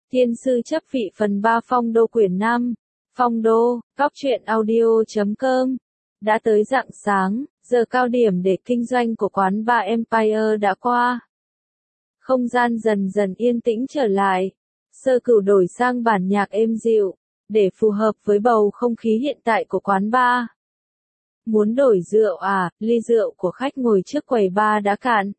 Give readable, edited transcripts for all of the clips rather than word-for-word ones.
Thiên sư chấp vị phần 3 Phong đô quyển 5. Phong đô, góc truyện audio.com. Đã tới rạng sáng, giờ cao điểm để kinh doanh của quán bar Empire đã qua. Không gian dần dần yên tĩnh trở lại. Sơ Cửu đổi sang bản nhạc êm dịu, để phù hợp với bầu không khí hiện tại của quán bar. Muốn đổi rượu à? Ly rượu của khách ngồi trước quầy bar đã cạn.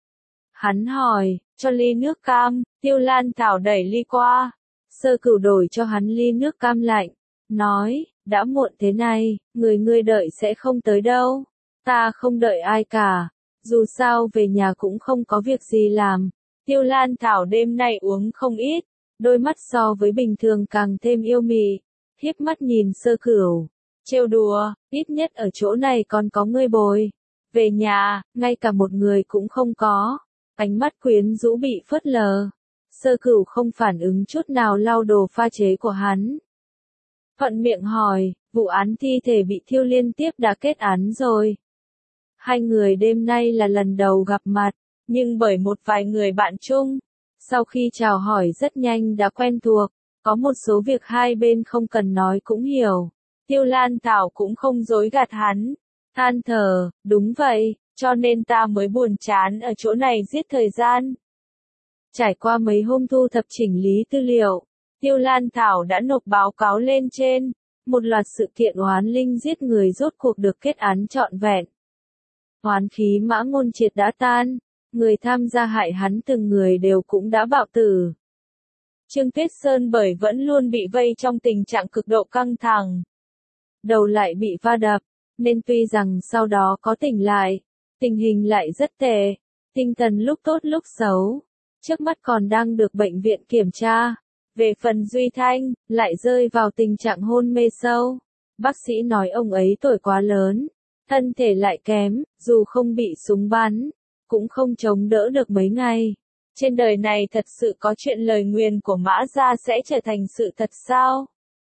Hắn hỏi, cho ly nước cam. Tiêu Lan Thảo đẩy ly qua. Sơ Cửu đổi cho hắn ly nước cam lạnh. Nói, đã muộn thế này, ngươi đợi sẽ không tới đâu. Ta không đợi ai cả. Dù sao về nhà cũng không có việc gì làm. Tiêu Lan Thảo đêm nay uống không ít. Đôi mắt so với bình thường càng thêm yêu mị. Hiếp mắt nhìn Sơ Cửu. Trêu đùa, ít nhất ở chỗ này còn có ngươi bồi. Về nhà, ngay cả một người cũng không có. Ánh mắt quyến rũ bị phớt lờ. Sơ Cửu không phản ứng chút nào lau đồ pha chế của hắn. Thuận miệng hỏi, vụ án thi thể bị thiêu liên tiếp đã kết án rồi. Hai người đêm nay là lần đầu gặp mặt, nhưng bởi một vài người bạn chung, sau khi chào hỏi rất nhanh đã quen thuộc, có một số việc hai bên không cần nói cũng hiểu. Tiêu Lan Thảo cũng không dối gạt hắn, than thở, đúng vậy, cho nên ta mới buồn chán ở chỗ này giết thời gian. Trải qua mấy hôm thu thập chỉnh lý tư liệu, Tiêu Lan Thảo đã nộp báo cáo lên trên, một loạt sự kiện oán linh giết người rốt cuộc được kết án trọn vẹn. Oán khí Mã Ngôn Triệt đã tan, người tham gia hại hắn từng người đều cũng đã bạo tử. Trương Tuyết Sơn bởi vẫn luôn bị vây trong tình trạng cực độ căng thẳng. Đầu lại bị va đập, nên tuy rằng sau đó có tỉnh lại, tình hình lại rất tệ, tinh thần lúc tốt lúc xấu. Trước mắt còn đang được bệnh viện kiểm tra. Về phần Duy Thanh, lại rơi vào tình trạng hôn mê sâu. Bác sĩ nói ông ấy tuổi quá lớn, thân thể lại kém, dù không bị súng bắn, cũng không chống đỡ được mấy ngày. Trên đời này thật sự có chuyện lời nguyền của Mã gia sẽ trở thành sự thật sao?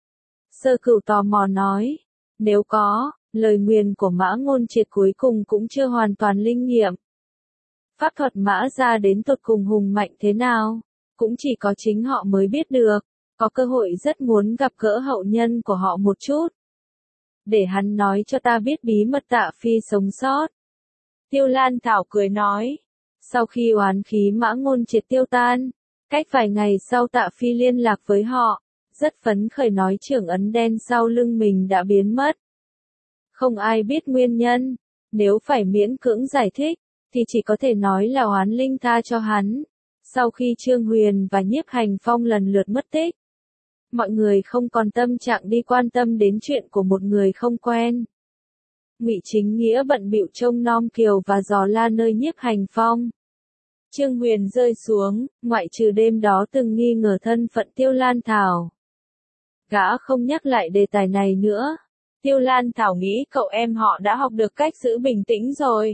Sơ Cửu tò mò nói, nếu có, lời nguyền của Mã Ngôn Triệt cuối cùng cũng chưa hoàn toàn linh nghiệm. Pháp thuật Mã gia đến tột cùng hùng mạnh thế nào, cũng chỉ có chính họ mới biết được, có cơ hội rất muốn gặp gỡ hậu nhân của họ một chút. Để hắn nói cho ta biết bí mật Tạ Phi sống sót. Tiêu Lan Thảo cười nói, sau khi oán khí Mã Ngôn Triệt tiêu tan, cách vài ngày sau Tạ Phi liên lạc với họ, rất phấn khởi nói trưởng ấn đen sau lưng mình đã biến mất. Không ai biết nguyên nhân, nếu phải miễn cưỡng giải thích, thì chỉ có thể nói là oán linh tha cho hắn. Sau khi Trương Huyền và Nhiếp Hành Phong lần lượt mất tích, mọi người không còn tâm trạng đi quan tâm đến chuyện của một người không quen. Ngụy Chính Nghĩa bận bịu trông nom Kiều và dò la nơi Nhiếp Hành Phong. Trương Huyền rơi xuống, ngoại trừ đêm đó từng nghi ngờ thân phận Tiêu Lan Thảo. Gã không nhắc lại đề tài này nữa. Tiêu Lan Thảo nghĩ cậu em họ đã học được cách giữ bình tĩnh rồi.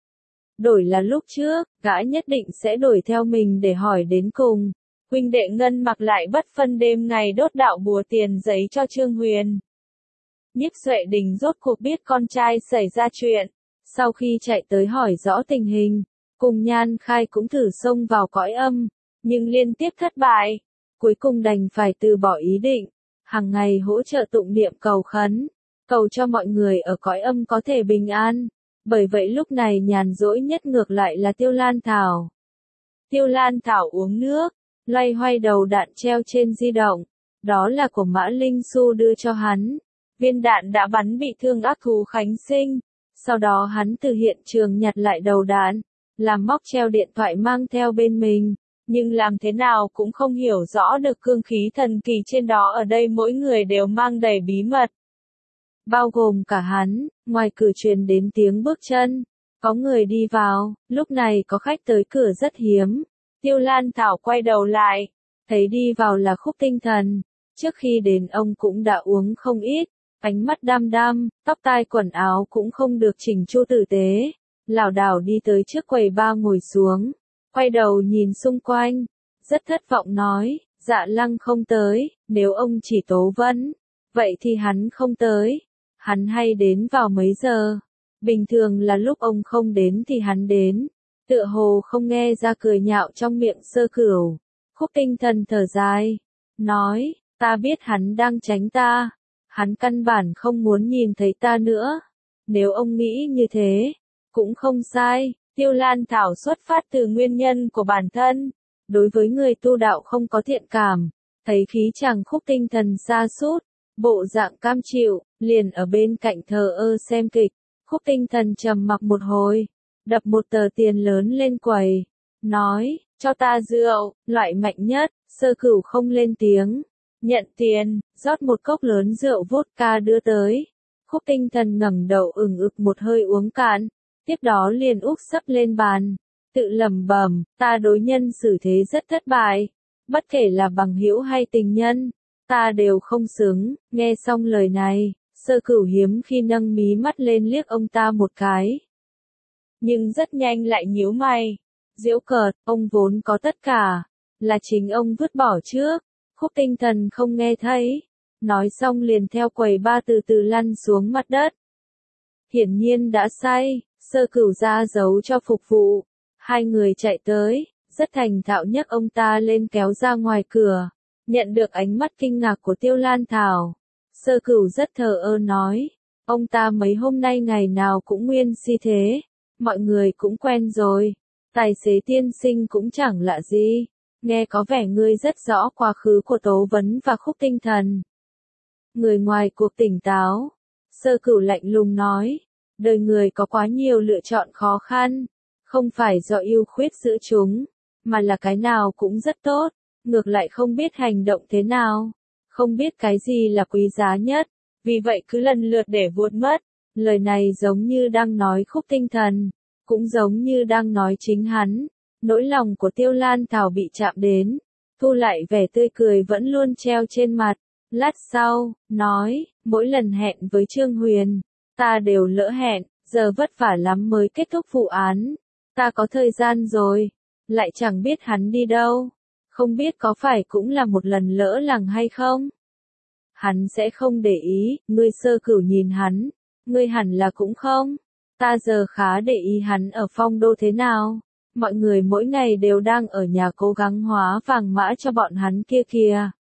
Đổi là lúc trước, gã nhất định sẽ đuổi theo mình để hỏi đến cùng. Huynh đệ Ngân Mặc lại bất phân đêm ngày đốt đạo bùa tiền giấy cho Trương Huyền. Nhiếp Duệ Đình rốt cuộc biết con trai xảy ra chuyện. Sau khi chạy tới hỏi rõ tình hình, cùng Nhan Khai cũng thử xông vào cõi âm, nhưng liên tiếp thất bại. Cuối cùng đành phải từ bỏ ý định, hàng ngày hỗ trợ tụng niệm cầu khấn, cầu cho mọi người ở cõi âm có thể bình an. Bởi vậy lúc này nhàn rỗi nhất ngược lại là Tiêu Lan Thảo. Tiêu Lan Thảo uống nước, loay hoay đầu đạn treo trên di động. Đó là của Mã Linh Xu đưa cho hắn. Viên đạn đã bắn bị thương ác thú Khánh Sinh. Sau đó hắn từ hiện trường nhặt lại đầu đạn, làm móc treo điện thoại mang theo bên mình. Nhưng làm thế nào cũng không hiểu rõ được cương khí thần kỳ trên đó, ở đây mỗi người đều mang đầy bí mật. Bao gồm cả hắn, ngoài cửa truyền đến tiếng bước chân. Có người đi vào, lúc này có khách tới cửa rất hiếm. Tiêu Lan Thảo quay đầu lại, thấy đi vào là Khúc Tinh Thần. Trước khi đến ông cũng đã uống không ít, ánh mắt đăm đăm, tóc tai quần áo cũng không được chỉnh chu tử tế. Lảo đảo đi tới trước quầy bar ngồi xuống, quay đầu nhìn xung quanh, rất thất vọng nói, Dạ Lăng không tới, nếu ông chỉ Tố Vân, vậy thì hắn không tới. Hắn hay đến vào mấy giờ? Bình thường là lúc ông không đến thì hắn đến. Tựa hồ không nghe ra cười nhạo trong miệng Sơ Cửu. Khúc Tinh Thần thở dài, nói, ta biết hắn đang tránh ta, hắn căn bản không muốn nhìn thấy ta nữa. Nếu ông nghĩ như thế, cũng không sai. Tiêu Lan Thảo xuất phát từ nguyên nhân của bản thân, đối với người tu đạo không có thiện cảm, thấy khí chàng Khúc Tinh Thần sa sút, bộ dạng cam chịu, liền ở bên cạnh thờ ơ xem kịch. Khúc Tinh Thần trầm mặc một hồi, đập một tờ tiền lớn lên quầy, nói, cho ta rượu, loại mạnh nhất. Sơ Cửu không lên tiếng, nhận tiền, rót một cốc lớn rượu vodka đưa tới. Khúc Tinh Thần ngẩng đầu ửng ực một hơi uống cạn, tiếp đó liền úp sấp lên bàn, tự lẩm bẩm, ta đối nhân xử thế rất thất bại, bất kể là bằng hữu hay tình nhân, ta đều không xứng. Nghe xong lời này, Sơ Cửu hiếm khi nâng mí mắt lên liếc ông ta một cái, nhưng rất nhanh lại nhíu mày, giễu cợt, ông vốn có tất cả, là chính ông vứt bỏ trước. Khúc Tinh Thần không nghe thấy, nói xong liền theo quầy ba từ từ lăn xuống mặt đất. Hiển nhiên đã say, Sơ Cửu ra dấu cho phục vụ, hai người chạy tới, rất thành thạo nhấc ông ta lên kéo ra ngoài cửa, nhận được ánh mắt kinh ngạc của Tiêu Lan Thảo. Sơ Cửu rất thờ ơ nói, ông ta mấy hôm nay ngày nào cũng nguyên si thế, mọi người cũng quen rồi, tài xế tiên sinh cũng chẳng lạ gì, nghe có vẻ ngươi rất rõ quá khứ của Tố Vấn và Khúc Tinh Thần. Người ngoài cuộc tỉnh táo, Sơ Cửu lạnh lùng nói, đời người có quá nhiều lựa chọn khó khăn, không phải do ưu khuyết giữa chúng, mà là cái nào cũng rất tốt, ngược lại không biết hành động thế nào, không biết cái gì là quý giá nhất, vì vậy cứ lần lượt để vuốt mất. Lời này giống như đang nói Khúc Tinh Thần, cũng giống như đang nói chính hắn. Nỗi lòng của Tiêu Lan Thảo bị chạm đến, thu lại vẻ tươi cười vẫn luôn treo trên mặt. Lát sau, nói, mỗi lần hẹn với Trương Huyền, ta đều lỡ hẹn, giờ vất vả lắm mới kết thúc vụ án. Ta có thời gian rồi, lại chẳng biết hắn đi đâu, không biết có phải cũng là một lần lỡ làng hay không? Hắn sẽ không để ý, ngươi. Sơ Cửu nhìn hắn, ngươi hẳn là cũng không. Ta giờ khá để ý hắn ở Phong Đô thế nào. Mọi người mỗi ngày đều đang ở nhà cố gắng hóa vàng mã cho bọn hắn kia kìa.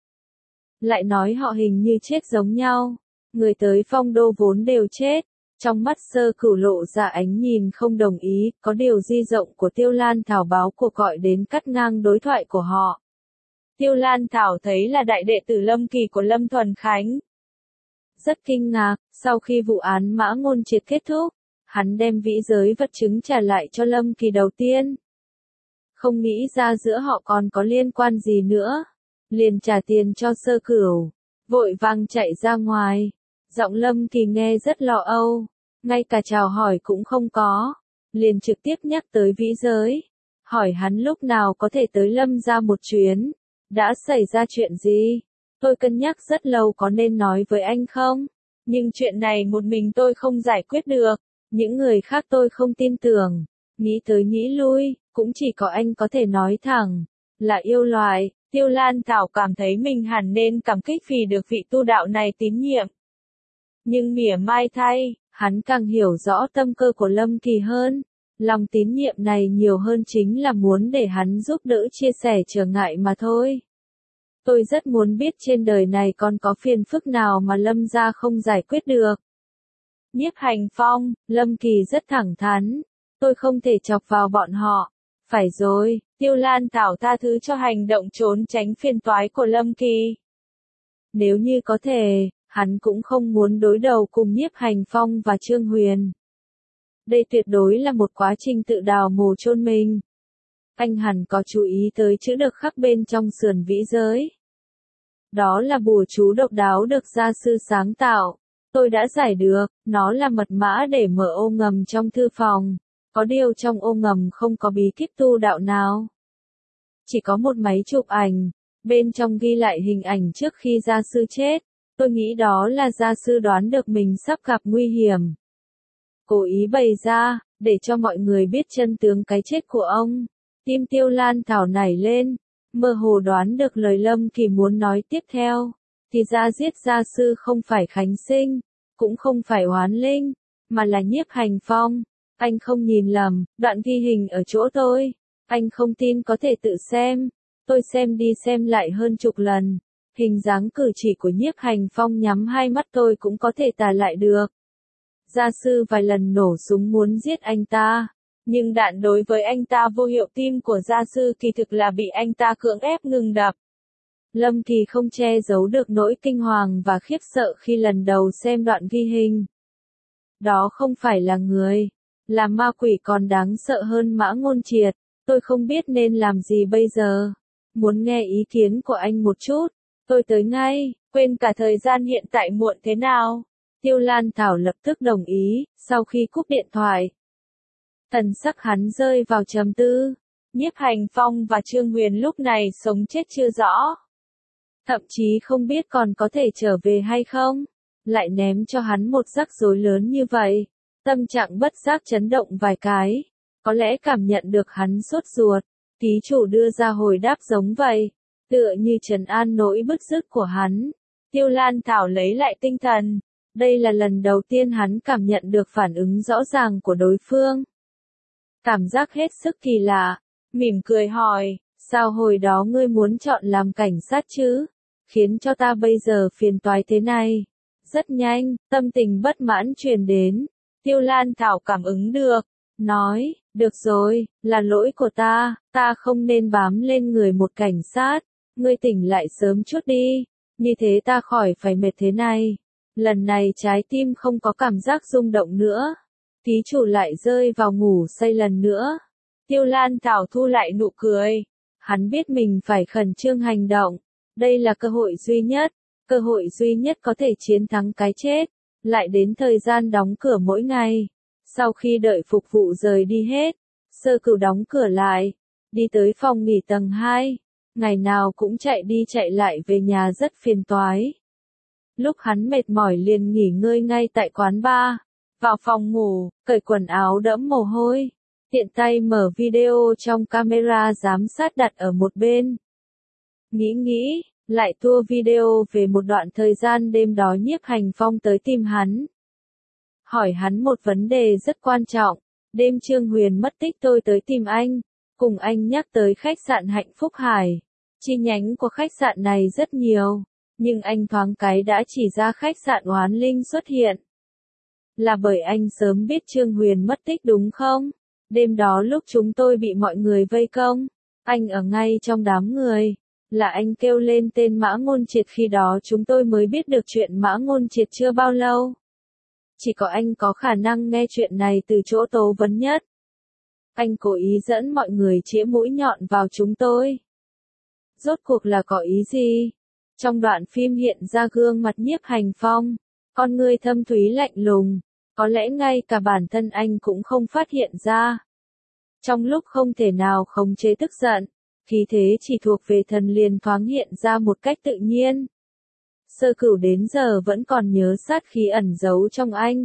Lại nói họ hình như chết giống nhau. Người tới Phong Đô vốn đều chết. Trong mắt Sơ Cửu lộ ra ánh nhìn không đồng ý, có điều di rộng của Tiêu Lan Thảo báo cuộc gọi đến cắt ngang đối thoại của họ. Tiêu Lan Thảo thấy là đại đệ tử Lâm Kỳ của Lâm Thuần Khánh. Rất kinh ngạc, sau khi vụ án Mã Ngôn Triệt kết thúc, hắn đem vĩ giới vật chứng trả lại cho Lâm Kỳ đầu tiên. Không nghĩ ra giữa họ còn có liên quan gì nữa. Liền trả tiền cho Sơ Cửu, vội vàng chạy ra ngoài. Giọng Lâm Kỳ nghe rất lo âu, ngay cả chào hỏi cũng không có. Liền trực tiếp nhắc tới vĩ giới, hỏi hắn lúc nào có thể tới Lâm ra một chuyến. Đã xảy ra chuyện gì? Tôi cân nhắc rất lâu có nên nói với anh không? Nhưng chuyện này một mình tôi không giải quyết được. Những người khác tôi không tin tưởng. Nghĩ tới nghĩ lui, cũng chỉ có anh có thể nói thẳng. Là yêu loài. Tiêu Lan Thảo cảm thấy mình hẳn nên cảm kích vì được vị tu đạo này tín nhiệm. Nhưng mỉa mai thay, hắn càng hiểu rõ tâm cơ của Lâm Kỳ hơn. Lòng tín nhiệm này nhiều hơn chính là muốn để hắn giúp đỡ chia sẻ trở ngại mà thôi. Tôi rất muốn biết trên đời này còn có phiền phức nào mà Lâm gia không giải quyết được. Nhiếp Hành Phong, Lâm Kỳ rất thẳng thắn. Tôi không thể chọc vào bọn họ. Phải rồi, Tiêu Lan Thảo tha thứ cho hành động trốn tránh phiền toái của Lâm Kỳ. Nếu như có thể, hắn cũng không muốn đối đầu cùng Nhiếp Hành Phong và Trương Huyền. Đây tuyệt đối là một quá trình tự đào mồ chôn mình. Anh hẳn có chú ý tới chữ được khắc bên trong sườn vĩ giới. Đó là bùa chú độc đáo được gia sư sáng tạo. Tôi đã giải được, nó là mật mã để mở ô ngầm trong thư phòng. Có điều trong ô ngầm không có bí kíp tu đạo nào. Chỉ có một máy chụp ảnh, bên trong ghi lại hình ảnh trước khi gia sư chết. Tôi nghĩ đó là gia sư đoán được mình sắp gặp nguy hiểm. Cố ý bày ra, để cho mọi người biết chân tướng cái chết của ông. Tim Tiêu Lan Thảo nảy lên, mơ hồ đoán được lời Lâm Kỳ muốn nói tiếp theo. Thì ra giết gia sư không phải Khánh Sinh, cũng không phải Oán Linh, mà là Nhiếp Hành Phong. Anh không nhìn lầm, đoạn ghi hình ở chỗ tôi. Anh không tin có thể tự xem. Tôi xem đi xem lại hơn chục lần. Hình dáng cử chỉ của Nhiếp Hành Phong nhắm hai mắt tôi cũng có thể tả lại được. Gia sư vài lần nổ súng muốn giết anh ta. Nhưng đạn đối với anh ta vô hiệu, tim của gia sư kỳ thực là bị anh ta cưỡng ép ngừng đập. Lâm Kỳ không che giấu được nỗi kinh hoàng và khiếp sợ khi lần đầu xem đoạn ghi hình. Đó không phải là người, là ma quỷ còn đáng sợ hơn Mã Ngôn Triệt. Tôi không biết nên làm gì bây giờ. Muốn nghe ý kiến của anh một chút. Tôi tới ngay, quên cả thời gian hiện tại muộn thế nào. Tiêu Lan Thảo lập tức đồng ý, sau khi cúp điện thoại. Thần sắc hắn rơi vào trầm tư. Nhiếp Hành Phong và Trương Huyền lúc này sống chết chưa rõ. Thậm chí không biết còn có thể trở về hay không. Lại ném cho hắn một rắc rối lớn như vậy. Tâm trạng bất giác chấn động vài cái. Có lẽ cảm nhận được hắn sốt ruột. Ký chủ đưa ra hồi đáp giống vậy. Tựa như trấn an nỗi bứt rứt của hắn. Tiêu Lan Thảo lấy lại tinh thần. Đây là lần đầu tiên hắn cảm nhận được phản ứng rõ ràng của đối phương. Cảm giác hết sức kỳ lạ. Mỉm cười hỏi, sao hồi đó ngươi muốn chọn làm cảnh sát chứ? Khiến cho ta bây giờ phiền toái thế này. Rất nhanh, tâm tình bất mãn truyền đến. Tiêu Lan Thảo cảm ứng được. Nói, được rồi, là lỗi của ta không nên bám lên người một cảnh sát. Ngươi tỉnh lại sớm chút đi. Như thế ta khỏi phải mệt thế này. Lần này trái tim không có cảm giác rung động nữa. Ký chủ lại rơi vào ngủ say lần nữa. Tiêu Lan Thảo thu lại nụ cười. Hắn biết mình phải khẩn trương hành động. Đây là cơ hội duy nhất có thể chiến thắng cái chết. Lại đến thời gian đóng cửa mỗi ngày. Sau khi đợi phục vụ rời đi hết, Sơ Cửu đóng cửa lại, đi tới phòng nghỉ tầng 2. Ngày nào cũng chạy đi chạy lại về nhà rất phiền toái. Lúc hắn mệt mỏi liền nghỉ ngơi ngay tại quán bar. Vào phòng ngủ, cởi quần áo đẫm mồ hôi. Tiện tay mở video trong camera giám sát đặt ở một bên. Nghĩ, lại tua video về một đoạn thời gian đêm đó Nhiếp Hành Phong tới tìm hắn. Hỏi hắn một vấn đề rất quan trọng. Đêm Trương Huyền mất tích tôi tới tìm anh. Cùng anh nhắc tới khách sạn Hạnh Phúc Hải. Chi nhánh của khách sạn này rất nhiều. Nhưng anh thoáng cái đã chỉ ra khách sạn Oán Linh xuất hiện. Là bởi anh sớm biết Trương Huyền mất tích đúng không? Đêm đó lúc chúng tôi bị mọi người vây công. Anh ở ngay trong đám người. Là anh kêu lên tên Mã Ngôn Triệt, khi đó chúng tôi mới biết được chuyện Mã Ngôn Triệt chưa bao lâu. Chỉ có anh có khả năng nghe chuyện này từ chỗ tố vấn nhất. Anh cố ý dẫn mọi người chĩa mũi nhọn vào chúng tôi. Rốt cuộc là có ý gì? Trong đoạn phim hiện ra gương mặt Nhiếp Hành Phong, con ngươi thâm thúy lạnh lùng, có lẽ ngay cả bản thân anh cũng không phát hiện ra. Trong lúc không thể nào khống chế tức giận, khí thế chỉ thuộc về thần liền thoáng hiện ra một cách tự nhiên. Sơ Cửu đến giờ vẫn còn nhớ sát khí ẩn giấu trong anh.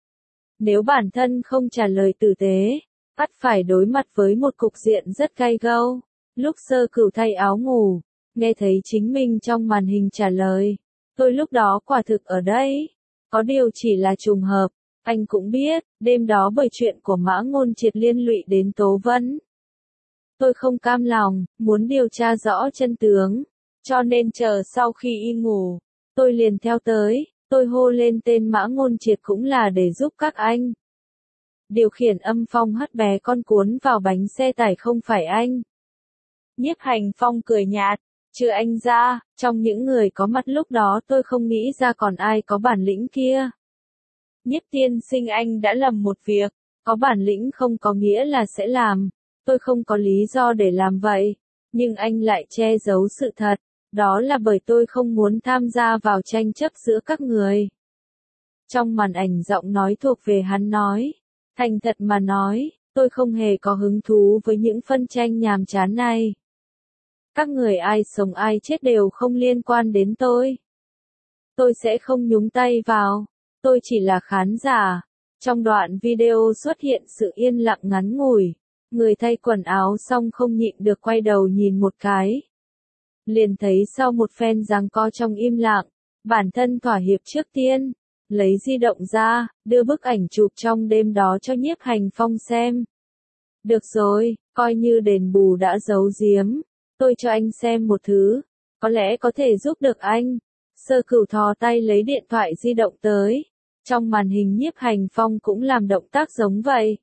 Nếu bản thân không trả lời tử tế, ắt phải đối mặt với một cục diện rất gay gâu. Lúc Sơ Cửu thay áo ngủ, nghe thấy chính mình trong màn hình trả lời. Tôi lúc đó quả thực ở đây. Có điều chỉ là trùng hợp. Anh cũng biết, đêm đó bởi chuyện của Mã Ngôn Triệt liên lụy đến Tố Vân. Tôi không cam lòng, muốn điều tra rõ chân tướng. Cho nên chờ sau khi y ngủ, tôi liền theo tới. Tôi hô lên tên Mã Ngôn Triệt cũng là để giúp các anh. Điều khiển âm phong hất bé con cuốn vào bánh xe tải không phải anh. Nhiếp Hành Phong cười nhạt. Trừ anh ra, trong những người có mặt lúc đó tôi không nghĩ ra còn ai có bản lĩnh kia. Nhiếp tiên sinh, anh đã lầm một việc. Có bản lĩnh không có nghĩa là sẽ làm. Tôi không có lý do để làm vậy. Nhưng anh lại che giấu sự thật. Đó là bởi tôi không muốn tham gia vào tranh chấp giữa các người. Trong màn ảnh giọng nói thuộc về hắn nói. Thành thật mà nói, tôi không hề có hứng thú với những phân tranh nhàm chán này. Các người ai sống ai chết đều không liên quan đến tôi. Tôi sẽ không nhúng tay vào. Tôi chỉ là khán giả. Trong đoạn video xuất hiện sự yên lặng ngắn ngủi. Người thay quần áo xong không nhịn được quay đầu nhìn một cái. Liền thấy sau một phen giằng co trong im lặng, bản thân thỏa hiệp trước tiên. Lấy di động ra, đưa bức ảnh chụp trong đêm đó cho Nhiếp Hành Phong xem. Được rồi, coi như đền bù đã giấu giếm. Tôi cho anh xem một thứ, có lẽ có thể giúp được anh. Sơ Cửu thò tay lấy điện thoại di động tới. Trong màn hình Nhiếp Hành Phong cũng làm động tác giống vậy.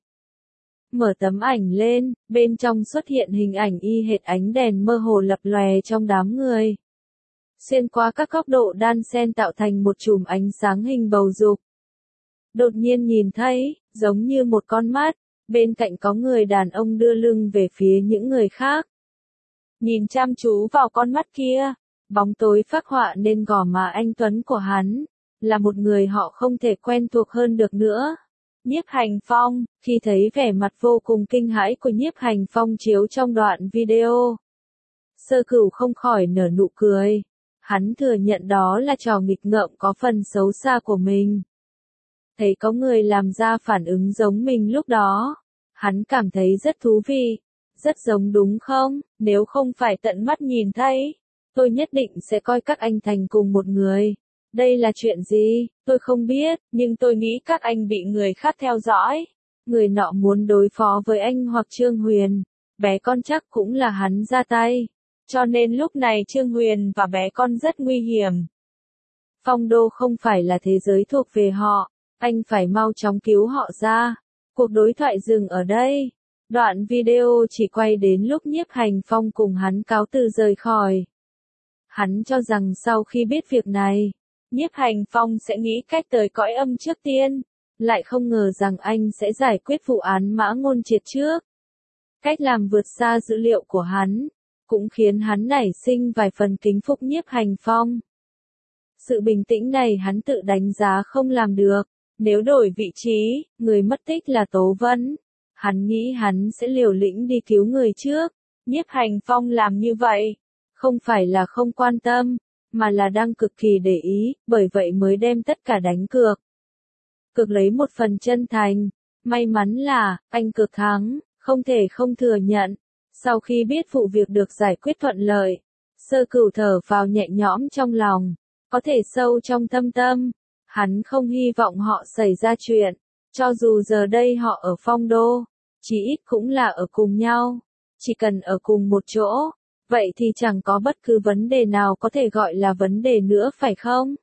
Mở tấm ảnh lên, bên trong xuất hiện hình ảnh y hệt ánh đèn mơ hồ lập lòe trong đám người. Xuyên qua các góc độ đan xen tạo thành một chùm ánh sáng hình bầu dục. Đột nhiên nhìn thấy, giống như một con mắt, bên cạnh có người đàn ông đưa lưng về phía những người khác. Nhìn chăm chú vào con mắt kia, bóng tối phác họa nên gò má anh tuấn của hắn, là một người họ không thể quen thuộc hơn được nữa. Nhiếp Hành Phong, khi thấy vẻ mặt vô cùng kinh hãi của Nhiếp Hành Phong chiếu trong đoạn video, Sơ Cửu không khỏi nở nụ cười. Hắn thừa nhận đó là trò nghịch ngợm có phần xấu xa của mình. Thấy có người làm ra phản ứng giống mình lúc đó, hắn cảm thấy rất thú vị. Rất giống đúng không? Nếu không phải tận mắt nhìn thấy, tôi nhất định sẽ coi các anh thành cùng một người. Đây là chuyện gì? Tôi không biết, nhưng tôi nghĩ các anh bị người khác theo dõi. Người nọ muốn đối phó với anh hoặc Trương Huyền. Bé con chắc cũng là hắn ra tay. Cho nên lúc này Trương Huyền và bé con rất nguy hiểm. Phong Đô không phải là thế giới thuộc về họ. Anh phải mau chóng cứu họ ra. Cuộc đối thoại dừng ở đây. Đoạn video chỉ quay đến lúc Nhiếp Hành Phong cùng hắn cáo từ rời khỏi. Hắn cho rằng sau khi biết việc này, Nhiếp Hành Phong sẽ nghĩ cách tới cõi âm trước tiên, lại không ngờ rằng anh sẽ giải quyết vụ án Mã Ngôn Triệt trước. Cách làm vượt xa dữ liệu của hắn, cũng khiến hắn nảy sinh vài phần kính phục Nhiếp Hành Phong. Sự bình tĩnh này hắn tự đánh giá không làm được, nếu đổi vị trí, người mất tích là Tố Vân. Hắn nghĩ hắn sẽ liều lĩnh đi cứu người trước. Nhiếp Hành Phong làm như vậy, không phải là không quan tâm, mà là đang cực kỳ để ý, bởi vậy mới đem tất cả đánh cược. Cược lấy một phần chân thành. May mắn là, anh cược thắng, không thể không thừa nhận. Sau khi biết vụ việc được giải quyết thuận lợi, Sơ Cửu thở vào nhẹ nhõm trong lòng. Có thể sâu trong thâm tâm, hắn không hy vọng họ xảy ra chuyện. Cho dù giờ đây họ ở Phong Đô, chỉ ít cũng là ở cùng nhau. Chỉ cần ở cùng một chỗ, vậy thì chẳng có bất cứ vấn đề nào có thể gọi là vấn đề nữa phải không?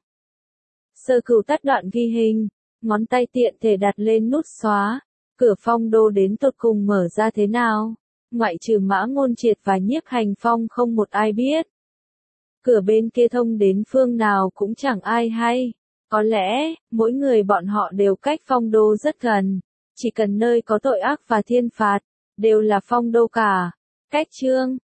Sơ Cửu tắt đoạn ghi hình, ngón tay tiện thể đặt lên nút xóa. Cửa Phong Đô đến tột cùng mở ra thế nào? Ngoại trừ Mã Ngôn Triệt và Nhiếp Hành Phong không một ai biết. Cửa bên kia thông đến phương nào cũng chẳng ai hay. Có lẽ, mỗi người bọn họ đều cách Phong Đô rất gần. Chỉ cần nơi có tội ác và thiên phạt, đều là Phong Đô cả. Cách chương